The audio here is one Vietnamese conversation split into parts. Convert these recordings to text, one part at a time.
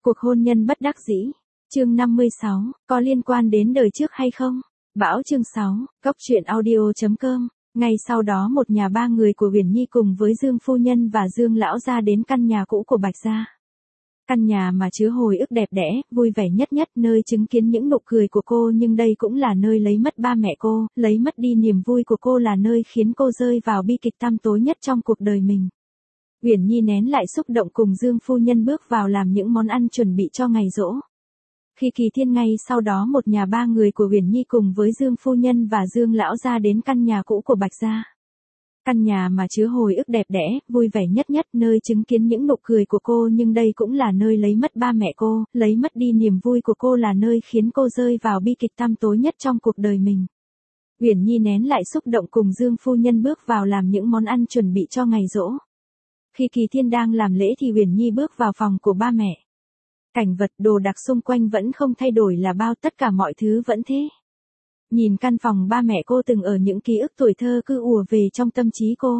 Cuộc hôn nhân bất đắc dĩ. Chương 56, có liên quan đến đời trước hay không? Bão chương 6, Cốc truyện audio.com. Ngay sau đó một nhà ba người của Uyển Nhi cùng với Dương phu nhân và Dương lão gia đến căn nhà cũ của Bạch gia. Căn nhà mà chứa hồi ức đẹp đẽ, vui vẻ nhất nhất, nơi chứng kiến những nụ cười của cô, nhưng đây cũng là nơi lấy mất ba mẹ cô, lấy mất đi niềm vui của cô, là nơi khiến cô rơi vào bi kịch tăm tối nhất trong cuộc đời mình. Uyển Nhi nén lại xúc động cùng Dương phu nhân bước vào làm những món ăn chuẩn bị cho ngày giỗ. Khi Kỳ Thiên ngay sau đó một nhà ba người của Uyển Nhi cùng với Dương phu nhân và Dương lão gia đến căn nhà cũ của Bạch gia. Căn nhà mà chứa hồi ức đẹp đẽ, vui vẻ nhất nhất, nơi chứng kiến những nụ cười của cô, nhưng đây cũng là nơi lấy mất ba mẹ cô, lấy mất đi niềm vui của cô, là nơi khiến cô rơi vào bi kịch tăm tối nhất trong cuộc đời mình. Uyển Nhi nén lại xúc động cùng Dương phu nhân bước vào làm những món ăn chuẩn bị cho ngày giỗ. Khi Kỳ Thiên đang làm lễ thì Uyển Nhi bước vào phòng của ba mẹ. Cảnh vật đồ đạc xung quanh vẫn không thay đổi là bao, tất cả mọi thứ vẫn thế. Nhìn căn phòng ba mẹ cô từng ở, những ký ức tuổi thơ cứ ùa về trong tâm trí cô.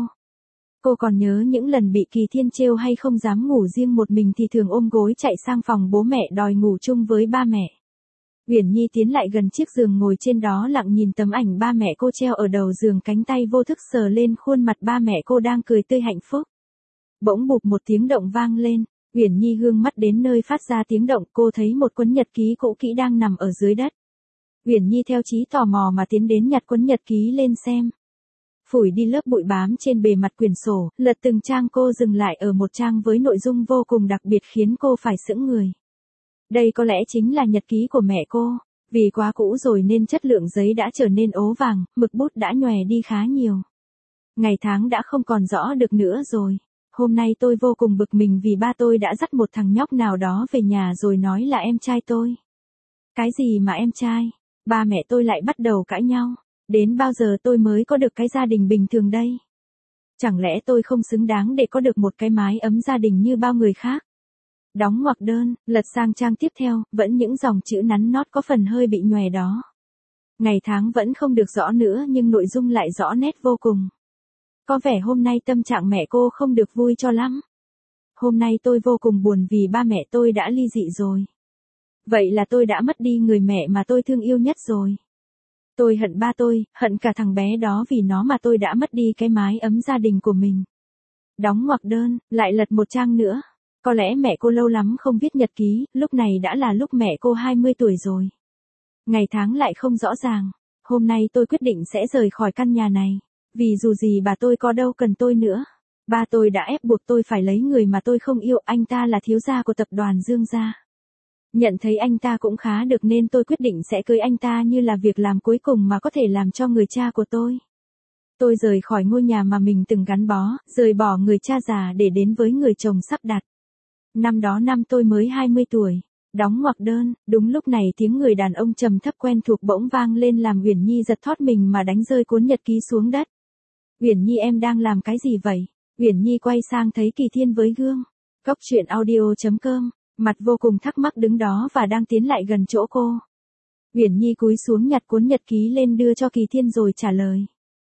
Cô còn nhớ những lần bị Kỳ Thiên trêu hay không dám ngủ riêng một mình thì thường ôm gối chạy sang phòng bố mẹ đòi ngủ chung với ba mẹ. Uyển Nhi tiến lại gần chiếc giường, ngồi trên đó lặng nhìn tấm ảnh ba mẹ cô treo ở đầu giường, cánh tay vô thức sờ lên khuôn mặt ba mẹ cô đang cười tươi hạnh phúc. Bỗng bụp một tiếng động vang lên. Uyển Nhi hướng mắt đến nơi phát ra tiếng động, cô thấy một cuốn nhật ký cũ kỹ đang nằm ở dưới đất. Uyển Nhi theo trí tò mò mà tiến đến nhặt cuốn nhật ký lên xem. Phủi đi lớp bụi bám trên bề mặt quyển sổ, lật từng trang, cô dừng lại ở một trang với nội dung vô cùng đặc biệt khiến cô phải sững người. Đây có lẽ chính là nhật ký của mẹ cô. Vì quá cũ rồi nên chất lượng giấy đã trở nên ố vàng, mực bút đã nhòe đi khá nhiều. Ngày tháng đã không còn rõ được nữa rồi. Hôm nay tôi vô cùng bực mình vì ba tôi đã dắt một thằng nhóc nào đó về nhà rồi nói là em trai tôi. Cái gì mà em trai? Ba mẹ tôi lại bắt đầu cãi nhau. Đến bao giờ tôi mới có được cái gia đình bình thường đây? Chẳng lẽ tôi không xứng đáng để có được một cái mái ấm gia đình như bao người khác? Đóng ngoặc đơn, lật sang trang tiếp theo, vẫn những dòng chữ nắn nót có phần hơi bị nhòe đó. Ngày tháng vẫn không được rõ nữa nhưng nội dung lại rõ nét vô cùng. Có vẻ hôm nay tâm trạng mẹ cô không được vui cho lắm. Hôm nay tôi vô cùng buồn vì ba mẹ tôi đã ly dị rồi. Vậy là tôi đã mất đi người mẹ mà tôi thương yêu nhất rồi. Tôi hận ba tôi, hận cả thằng bé đó, vì nó mà tôi đã mất đi cái mái ấm gia đình của mình. Đóng ngoặc đơn, lại lật một trang nữa. Có lẽ mẹ cô lâu lắm không viết nhật ký, lúc này đã là lúc mẹ cô 20 tuổi rồi. Ngày tháng lại không rõ ràng. Hôm nay tôi quyết định sẽ rời khỏi căn nhà này. Vì dù gì bà tôi có đâu cần tôi nữa. Ba tôi đã ép buộc tôi phải lấy người mà tôi không yêu, anh ta là thiếu gia của tập đoàn Dương gia. Nhận thấy anh ta cũng khá được nên tôi quyết định sẽ cưới anh ta như là việc làm cuối cùng mà có thể làm cho người cha của tôi. Tôi rời khỏi ngôi nhà mà mình từng gắn bó, rời bỏ người cha già để đến với người chồng sắp đặt. Năm đó năm tôi mới 20 tuổi. Đóng ngoặc đơn, đúng lúc này tiếng người đàn ông trầm thấp quen thuộc bỗng vang lên làm Uyển Nhi giật thót mình mà đánh rơi cuốn nhật ký xuống đất. Uyển Nhi, em đang làm cái gì vậy? Uyển Nhi quay sang thấy Kỳ Thiên với gương. Cốc truyện audio.com, mặt vô cùng thắc mắc đứng đó và đang tiến lại gần chỗ cô. Uyển Nhi cúi xuống nhặt cuốn nhật ký lên đưa cho Kỳ Thiên rồi trả lời.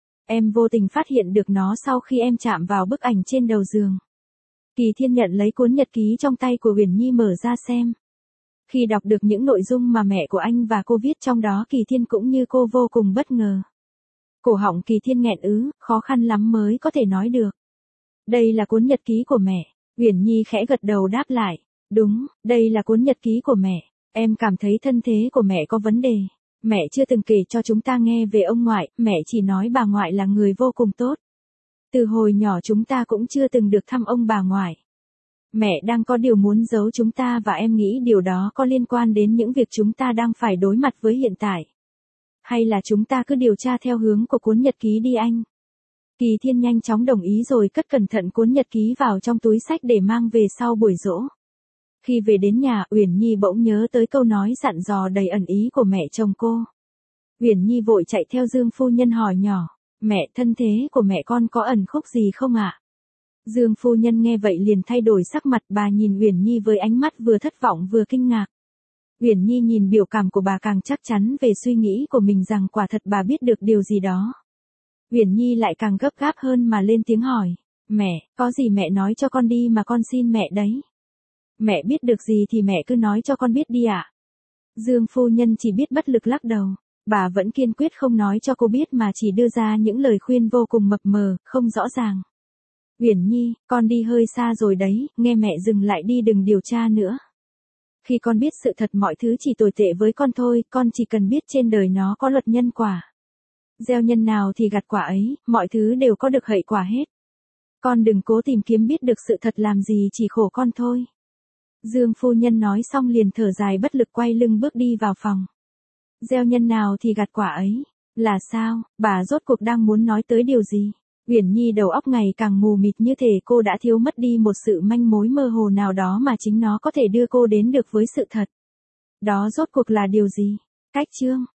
Em vô tình phát hiện được nó sau khi em chạm vào bức ảnh trên đầu giường. Kỳ Thiên nhận lấy cuốn nhật ký trong tay của Uyển Nhi mở ra xem. Khi đọc được những nội dung mà mẹ của anh và cô viết trong đó, Kỳ Thiên cũng như cô vô cùng bất ngờ. Cổ họng Kỳ Thiên nghẹn ứ, khó khăn lắm mới có thể nói được. Đây là cuốn nhật ký của mẹ. Uyển Nhi khẽ gật đầu đáp lại. Đúng, đây là cuốn nhật ký của mẹ. Em cảm thấy thân thế của mẹ có vấn đề. Mẹ chưa từng kể cho chúng ta nghe về ông ngoại, mẹ chỉ nói bà ngoại là người vô cùng tốt. Từ hồi nhỏ chúng ta cũng chưa từng được thăm ông bà ngoại. Mẹ đang có điều muốn giấu chúng ta và em nghĩ điều đó có liên quan đến những việc chúng ta đang phải đối mặt với hiện tại. Hay là chúng ta cứ điều tra theo hướng của cuốn nhật ký đi anh. Kỳ Thiên nhanh chóng đồng ý rồi cất cẩn thận cuốn nhật ký vào trong túi xách để mang về sau buổi giỗ. Khi về đến nhà, Uyển Nhi bỗng nhớ tới câu nói dặn dò đầy ẩn ý của mẹ chồng cô. Uyển Nhi vội chạy theo Dương phu nhân hỏi nhỏ. Mẹ, thân thế của mẹ con có ẩn khúc gì không ạ? Dương phu nhân nghe vậy liền thay đổi sắc mặt, bà nhìn Uyển Nhi với ánh mắt vừa thất vọng vừa kinh ngạc. Uyển Nhi nhìn biểu cảm của bà càng chắc chắn về suy nghĩ của mình rằng quả thật bà biết được điều gì đó. Uyển Nhi lại càng gấp gáp hơn mà lên tiếng hỏi. Mẹ, có gì mẹ nói cho con đi mà con xin mẹ đấy. Mẹ biết được gì thì mẹ cứ nói cho con biết đi ạ. Dương phu nhân chỉ biết bất lực lắc đầu. Bà vẫn kiên quyết không nói cho cô biết mà chỉ đưa ra những lời khuyên vô cùng mập mờ, không rõ ràng. Uyển Nhi, con đi hơi xa rồi đấy, nghe mẹ dừng lại đi, đừng điều tra nữa. Khi con biết sự thật mọi thứ chỉ tồi tệ với con thôi, con chỉ cần biết trên đời nó có luật nhân quả. Gieo nhân nào thì gặt quả ấy, mọi thứ đều có được hệ quả hết. Con đừng cố tìm kiếm biết được sự thật làm gì, chỉ khổ con thôi. Dương phu nhân nói xong liền thở dài bất lực quay lưng bước đi vào phòng. Gieo nhân nào thì gặt quả ấy. Là sao, bà rốt cuộc đang muốn nói tới điều gì? Uyển Nhi đầu óc ngày càng mù mịt, như thể cô đã thiếu mất đi một sự manh mối mơ hồ nào đó mà chính nó có thể đưa cô đến được với sự thật. Đó rốt cuộc là điều gì? Cách chương